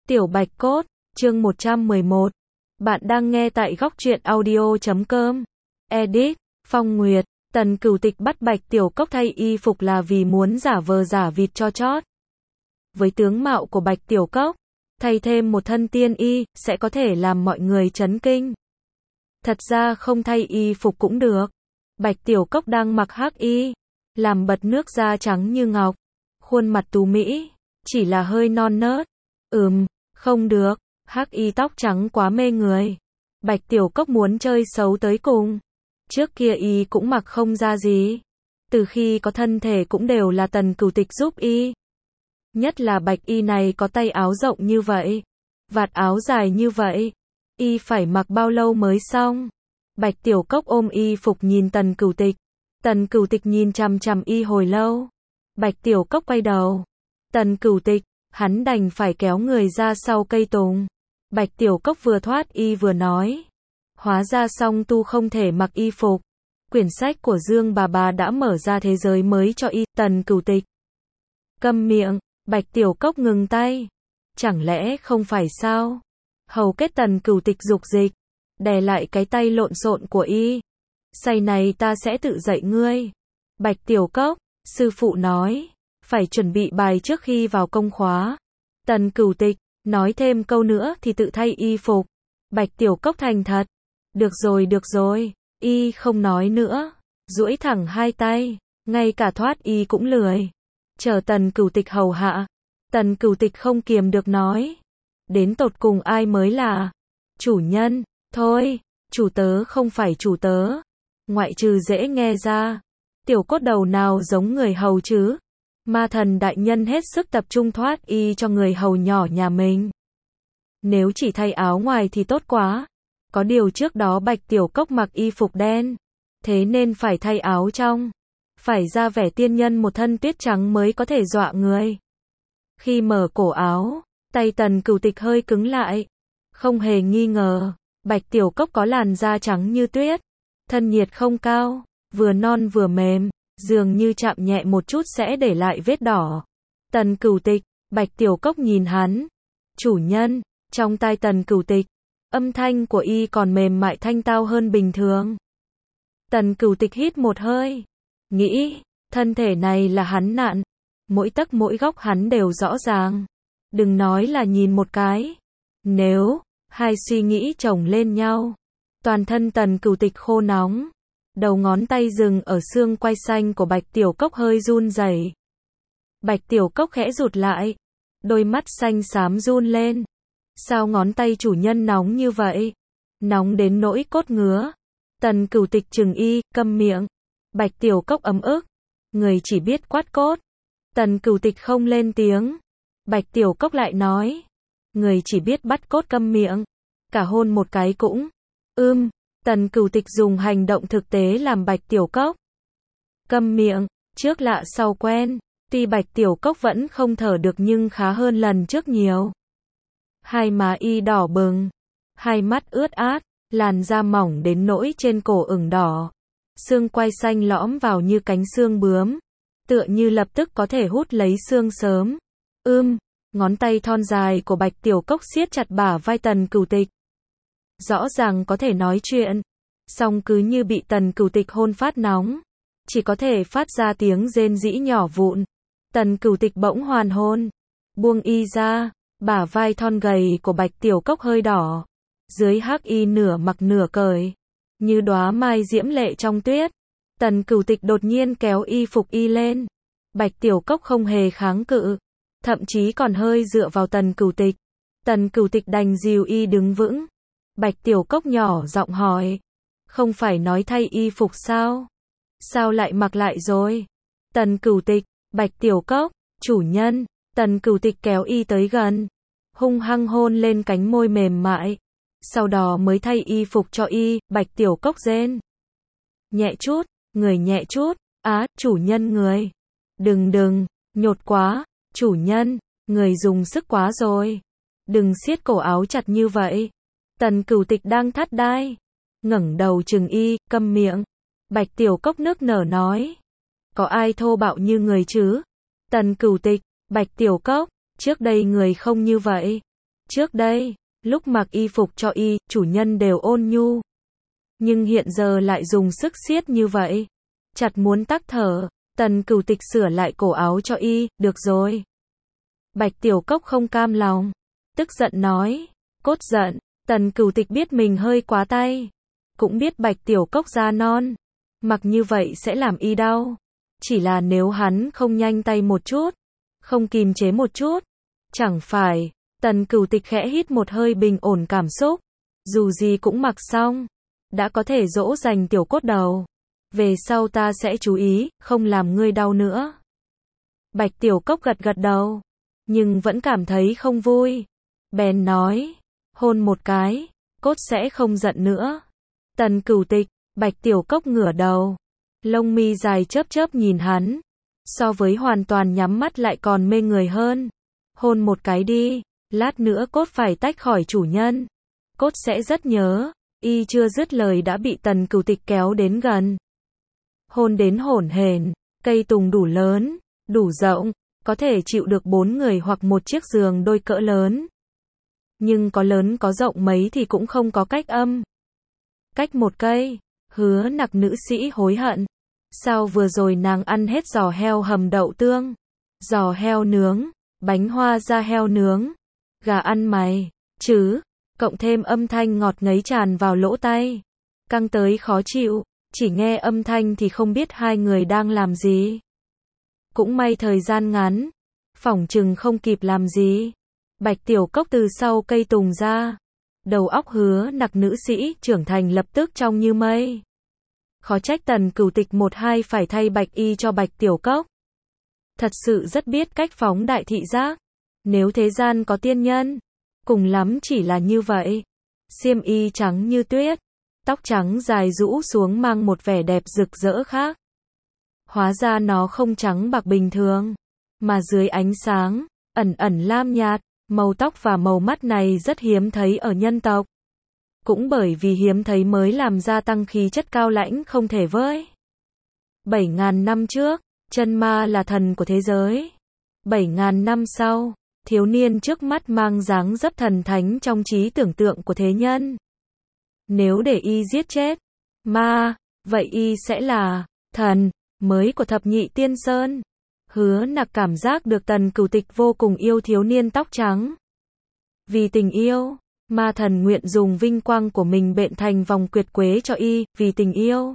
Tiểu Bạch Cốt, chương 111. Bạn đang nghe tại góc truyện audio.com. Edit, Phong Nguyệt. Tần Cửu Tịch bắt Bạch Tiểu Cốc thay y phục là vì muốn giả vờ giả vịt cho chót. Với tướng mạo của Bạch Tiểu Cốc, thay thêm một thân tiên y, sẽ có thể làm mọi người chấn kinh. Thật ra không thay y phục cũng được. Bạch Tiểu Cốc đang mặc hắc y, làm bật nước da trắng như ngọc, khuôn mặt tú mỹ, chỉ là hơi non nớt. Không được, hắc y tóc trắng quá mê người. Bạch Tiểu Cốc muốn chơi xấu tới cùng. Trước kia y cũng mặc không ra gì. Từ khi có thân thể cũng đều là Tần Cửu Tịch giúp y. Nhất là bạch y này có tay áo rộng như vậy, vạt áo dài như vậy, y phải mặc bao lâu mới xong. Bạch Tiểu Cốc ôm y phục nhìn Tần Cửu Tịch. Tần Cửu Tịch nhìn chằm chằm y hồi lâu. Bạch Tiểu Cốc quay đầu. Tần Cửu Tịch, hắn đành phải kéo người ra sau cây tùng. Bạch Tiểu Cốc vừa thoát y vừa nói. Hóa ra song tu không thể mặc y phục. Quyển sách của Dương bà đã mở ra thế giới mới cho y. Tần Cửu Tịch. Câm miệng. Bạch Tiểu Cốc ngừng tay. Chẳng lẽ không phải sao? Hầu kết Tần Cửu Tịch dục dịch, đè lại cái tay lộn xộn của y. Say này ta sẽ tự dạy ngươi. Bạch Tiểu Cốc, sư phụ nói, phải chuẩn bị bài trước khi vào công khóa. Tần Cửu Tịch, nói thêm câu nữa thì tự thay y phục. Bạch Tiểu Cốc thành thật. Được rồi, y không nói nữa. Duỗi thẳng hai tay, ngay cả thoát y cũng lười. Chờ Tần Cửu Tịch hầu hạ. Tần Cửu Tịch không kiềm được nói. Đến tột cùng ai mới là chủ nhân? Thôi, chủ tớ không phải chủ tớ. Ngoại trừ dễ nghe ra. Tiểu cốt đầu nào giống người hầu chứ? Ma thần đại nhân hết sức tập trung thoát y cho người hầu nhỏ nhà mình. Nếu chỉ thay áo ngoài thì tốt quá. Có điều trước đó Bạch Tiểu Cốc mặc y phục đen, thế nên phải thay áo trong. Phải ra vẻ tiên nhân một thân tuyết trắng mới có thể dọa người. Khi mở cổ áo, tay Tần Cửu Tịch hơi cứng lại. Không hề nghi ngờ, Bạch Tiểu Cốc có làn da trắng như tuyết. Thân nhiệt không cao, vừa non vừa mềm, dường như chạm nhẹ một chút sẽ để lại vết đỏ. Tần Cửu Tịch, Bạch Tiểu Cốc nhìn hắn. Chủ nhân, trong tai Tần Cửu Tịch, âm thanh của y còn mềm mại thanh tao hơn bình thường. Tần Cửu Tịch hít một hơi, nghĩ, thân thể này là hắn nặn, mỗi tấc mỗi góc hắn đều rõ ràng. Đừng nói là nhìn một cái. Nếu hai suy nghĩ chồng lên nhau, toàn thân Tần Cửu Tịch khô nóng. Đầu ngón tay dừng ở xương quai xanh của Bạch Tiểu Cốc hơi run rẩy. Bạch Tiểu Cốc khẽ rụt lại, đôi mắt xanh xám run lên. Sao ngón tay chủ nhân nóng như vậy? Nóng đến nỗi cốt ngứa. Tần Cửu Tịch trừng y, câm miệng. Bạch Tiểu Cốc ấm ức. Người chỉ biết quát cốt. Tần Cửu Tịch không lên tiếng. Bạch Tiểu Cốc lại nói. Người chỉ biết bắt cốt, câm miệng. Cả hôn một cái cũng. Tần Cửu Tịch dùng hành động thực tế làm Bạch Tiểu Cốc câm miệng. Trước lạ sau quen. Tuy Bạch Tiểu Cốc vẫn không thở được nhưng khá hơn lần trước nhiều. Hai má y đỏ bừng, hai mắt ướt át, làn da mỏng đến nỗi trên cổ ửng đỏ. Xương quai xanh lõm vào như cánh xương bướm, tựa như lập tức có thể hút lấy xương sớm. Ngón tay thon dài của Bạch Tiểu Cốc siết chặt bả vai Tần Cửu Tịch. Rõ ràng có thể nói chuyện, song cứ như bị Tần Cửu Tịch hôn phát nóng, chỉ có thể phát ra tiếng rên rỉ nhỏ vụn. Tần Cửu Tịch bỗng hoàn hồn, buông y ra, bả vai thon gầy của Bạch Tiểu Cốc hơi đỏ. Dưới hắc y nửa mặc nửa cởi, như đóa mai diễm lệ trong tuyết. Tần Cửu Tịch đột nhiên kéo y phục y lên. Bạch Tiểu Cốc không hề kháng cự, thậm chí còn hơi dựa vào Tần Cửu Tịch. Tần Cửu Tịch đành dìu y đứng vững. Bạch Tiểu Cốc nhỏ giọng hỏi. Không phải nói thay y phục sao? Sao lại mặc lại rồi? Tần Cửu Tịch, Bạch Tiểu Cốc, chủ nhân. Tần Cửu Tịch kéo y tới gần, hung hăng hôn lên cánh môi mềm mại. Sau đó mới thay y phục cho y. Bạch Tiểu Cốc rên. Nhẹ chút, người nhẹ chút. Chủ nhân người. Đừng, nhột quá. Chủ nhân, người dùng sức quá rồi. Đừng siết cổ áo chặt như vậy. Tần Cửu Tịch đang thắt đai, ngẩng đầu trừng y, câm miệng. Bạch Tiểu Cốc nức nở nói. Có ai thô bạo như người chứ? Tần Cửu Tịch, Bạch Tiểu Cốc, trước đây người không như vậy. Trước đây, lúc mặc y phục cho y, chủ nhân đều ôn nhu. Nhưng hiện giờ lại dùng sức siết như vậy. Chặt muốn tắc thở, Tần Cửu Tịch sửa lại cổ áo cho y, được rồi. Bạch Tiểu Cốc không cam lòng. Tức giận nói, cốt giận, Tần Cửu Tịch biết mình hơi quá tay. Cũng biết Bạch Tiểu Cốc da non. Mặc như vậy sẽ làm y đau. Chỉ là nếu hắn không nhanh tay một chút, không kìm chế một chút, chẳng phải, Tần Cửu Tịch khẽ hít một hơi bình ổn cảm xúc. Dù gì cũng mặc xong, đã có thể dỗ dành tiểu cốt đầu. Về sau ta sẽ chú ý, không làm ngươi đau nữa. Bạch Tiểu Cốc gật gật đầu, nhưng vẫn cảm thấy không vui. Bèn nói, hôn một cái, cốt sẽ không giận nữa. Tần Cửu Tịch, Bạch Tiểu Cốc ngửa đầu, lông mi dài chớp chớp nhìn hắn. So với hoàn toàn nhắm mắt lại còn mê người hơn. Hôn một cái đi, lát nữa cốt phải tách khỏi chủ nhân. Cốt sẽ rất nhớ. Y chưa dứt lời đã bị Tần Cửu Tịch kéo đến gần. Hôn đến hổn hển, cây tùng đủ lớn, đủ rộng, có thể chịu được 4 người hoặc một chiếc giường đôi cỡ lớn. Nhưng có lớn có rộng mấy thì cũng không có cách âm. Cách một cây, Hứa Nặc nữ sĩ hối hận. Sao vừa rồi nàng ăn hết giò heo hầm đậu tương, giò heo nướng, bánh hoa da heo nướng, gà ăn mày, chứ, cộng thêm âm thanh ngọt ngấy tràn vào lỗ tai. Căng tới khó chịu, chỉ nghe âm thanh thì không biết hai người đang làm gì. Cũng may thời gian ngắn, phỏng chừng không kịp làm gì. Bạch Tiểu Cốc từ sau cây tùng ra. Đầu óc Hứa Nặc nữ sĩ trưởng thành lập tức trong như mây. Khó trách Tần Cửu Tịch một hai phải thay bạch y cho Bạch Tiểu Cốc. Thật sự rất biết cách phóng đại thị giác. Nếu thế gian có tiên nhân, cùng lắm chỉ là như vậy. Xiêm y trắng như tuyết, tóc trắng dài rũ xuống mang một vẻ đẹp rực rỡ khác. Hóa ra nó không trắng bạc bình thường, mà dưới ánh sáng, ẩn ẩn lam nhạt, màu tóc và màu mắt này rất hiếm thấy ở nhân tộc. Cũng bởi vì hiếm thấy mới làm gia tăng khí chất cao lãnh không thể với. 7.000 năm trước, chân ma là thần của thế giới. 7.000 năm sau, thiếu niên trước mắt mang dáng dấp thần thánh trong trí tưởng tượng của thế nhân. Nếu để y giết chết ma, vậy y sẽ là thần mới của thập nhị tiên sơn. Hứa Nặc cảm giác được Tần Cửu Tịch vô cùng yêu thiếu niên tóc trắng. Vì tình yêu, ma thần nguyện dùng vinh quang của mình bện thành vòng quyệt quế cho y. Vì tình yêu,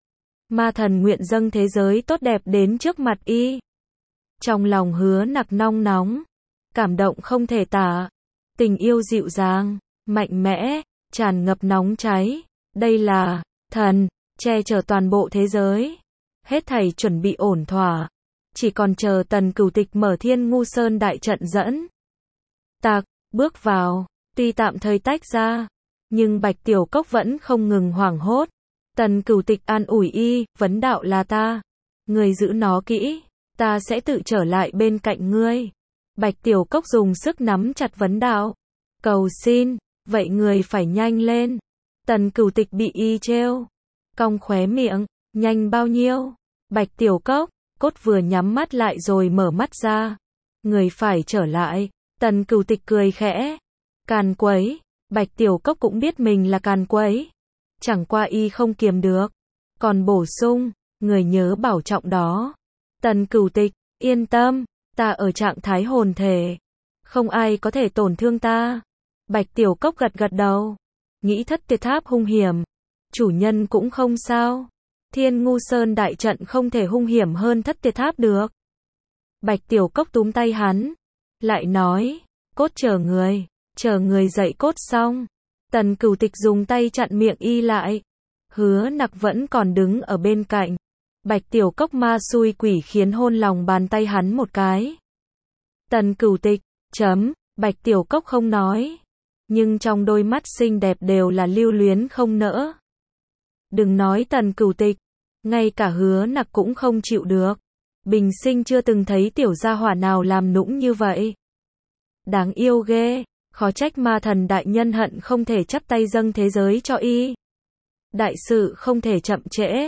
ma thần nguyện dâng thế giới tốt đẹp đến trước mặt y. Trong lòng Hứa Nặc nong nóng, cảm động không thể tả. Tình yêu dịu dàng, mạnh mẽ, tràn ngập nóng cháy. Đây là thần, che chở toàn bộ thế giới. Hết thảy chuẩn bị ổn thỏa. Chỉ còn chờ Tần Cửu Tịch mở Thiên Ngu Sơn đại trận dẫn. Tạc, bước vào, tuy tạm thời tách ra, nhưng Bạch Tiểu Cốc vẫn không ngừng hoảng hốt. Tần Cửu Tịch an ủi y, vấn đạo là ta. Người giữ nó kỹ, ta sẽ tự trở lại bên cạnh ngươi. Bạch Tiểu Cốc dùng sức nắm chặt vấn đạo. Cầu xin, vậy người phải nhanh lên. Tần Cửu Tịch bị y trêu, cong khóe miệng, nhanh bao nhiêu? Bạch Tiểu Cốc, cốt vừa nhắm mắt lại rồi mở mắt ra. Người phải trở lại. Tần Cửu Tịch cười khẽ. Càn quấy. Bạch Tiểu Cốc cũng biết mình là càn quấy. Chẳng qua y không kiềm được. Còn bổ sung, người nhớ bảo trọng đó. Tần Cửu Tịch, yên tâm, ta ở trạng thái hồn thể. Không ai có thể tổn thương ta. Bạch Tiểu Cốc gật gật đầu. Nghĩ Thất Tuyệt Tháp hung hiểm. Chủ nhân cũng không sao. Thiên Ngu Sơn đại trận không thể hung hiểm hơn Thất Tuyệt Tháp được. Bạch Tiểu Cốc túm tay hắn. Lại nói, cốt chờ người dậy cốt xong. Tần Cửu Tịch dùng tay chặn miệng y lại. Hứa Nặc vẫn còn đứng ở bên cạnh. Bạch Tiểu Cốc ma xui quỷ khiến hôn lòng bàn tay hắn một cái. Tần Cửu Tịch, Bạch Tiểu Cốc không nói. Nhưng trong đôi mắt xinh đẹp đều là lưu luyến không nỡ. Đừng nói Tần Cửu Tịch, ngay cả Hứa Nặc cũng không chịu được. Bình sinh chưa từng thấy tiểu gia hỏa nào làm nũng như vậy. Đáng yêu ghê, khó trách ma thần đại nhân hận không thể chắp tay dâng thế giới cho y. Đại sự không thể chậm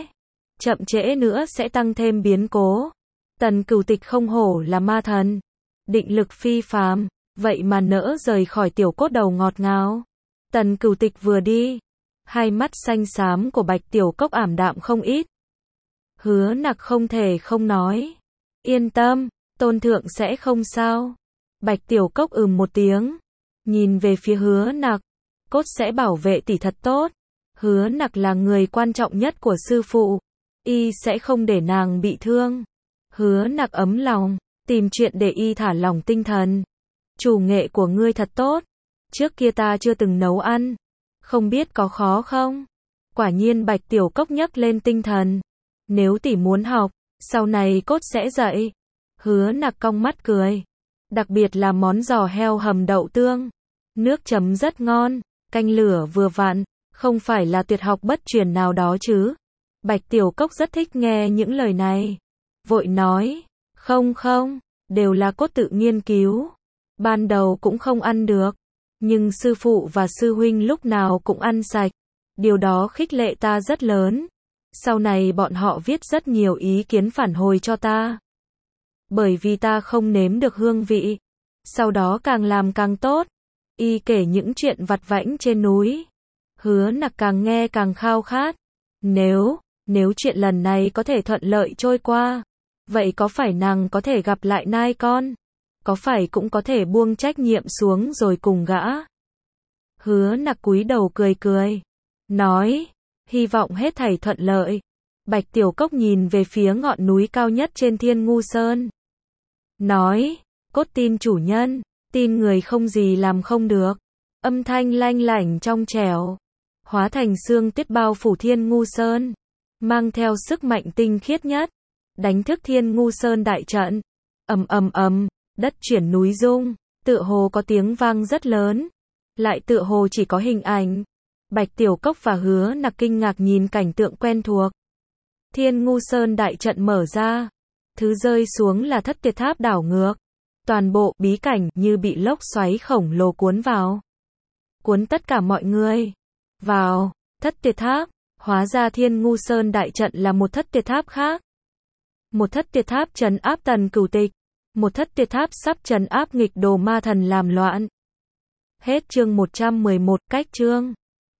trễ nữa sẽ tăng thêm biến cố. Tần Cửu Tịch không hổ là ma thần, định lực phi phàm, vậy mà nỡ rời khỏi tiểu cốt đầu ngọt ngào. Tần Cửu Tịch vừa đi, hai mắt xanh xám của Bạch Tiểu Cốc ảm đạm không ít. Hứa Nặc không thể không nói. Yên tâm, Tôn thượng sẽ không sao. Bạch Tiểu Cốc một tiếng, nhìn về phía Hứa Nặc. Cốt sẽ bảo vệ tỷ thật tốt. Hứa Nặc là người quan trọng nhất của sư phụ. Y sẽ không để nàng bị thương. Hứa Nặc ấm lòng, tìm chuyện để y thả lỏng tinh thần. Chủ nghệ của ngươi thật tốt. Trước kia ta chưa từng nấu ăn. Không biết có khó không? Quả nhiên Bạch Tiểu Cốc nhấc lên tinh thần. Nếu tỷ muốn học, sau này Cốt sẽ dạy. Hứa Nặc cong mắt cười. Đặc biệt là món giò heo hầm đậu tương. Nước chấm rất ngon, canh lửa vừa vặn, không phải là tuyệt học bất truyền nào đó chứ. Bạch Tiểu Cốc rất thích nghe những lời này. Vội nói, không, đều là Cốt tự nghiên cứu. Ban đầu cũng không ăn được, nhưng sư phụ và sư huynh lúc nào cũng ăn sạch. Điều đó khích lệ ta rất lớn. Sau này bọn họ viết rất nhiều ý kiến phản hồi cho ta. Bởi vì ta không nếm được hương vị. Sau đó càng làm càng tốt. Y kể những chuyện vặt vãnh trên núi. Hứa Nặc càng nghe càng khao khát. Nếu chuyện lần này có thể thuận lợi trôi qua, vậy có phải nàng có thể gặp lại nai con? Có phải cũng có thể buông trách nhiệm xuống rồi cùng gã? Hứa Nặc cúi đầu cười, nói, hy vọng hết thảy thuận lợi. Bạch Tiểu Cốc nhìn về phía ngọn núi cao nhất trên Thiên Ngu Sơn. Nói, Cốt tin chủ nhân, tin người không gì làm không được. Âm thanh lanh lảnh trong trẻo, hóa thành sương tuyết bao phủ Thiên Ngu Sơn, mang theo sức mạnh tinh khiết nhất, đánh thức Thiên Ngu Sơn đại trận. Ầm, đất chuyển núi rung, tựa hồ có tiếng vang rất lớn, lại tựa hồ chỉ có hình ảnh. Bạch Tiểu Cốc và Hứa Nặc kinh ngạc nhìn cảnh tượng quen thuộc. Thiên Ngu Sơn đại trận mở ra, thứ rơi xuống là Thất Tuyệt Tháp đảo ngược. Toàn bộ bí cảnh như bị lốc xoáy khổng lồ cuốn vào. Cuốn tất cả mọi người vào Thất Tuyệt Tháp. Hóa ra Thiên Ngu Sơn đại trận là một Thất Tuyệt Tháp khác. Một Thất Tuyệt Tháp trấn áp Tần Cửu Tịch. Một Thất Tuyệt Tháp sắp trấn áp nghịch đồ ma thần làm loạn. Hết chương 111, cách chương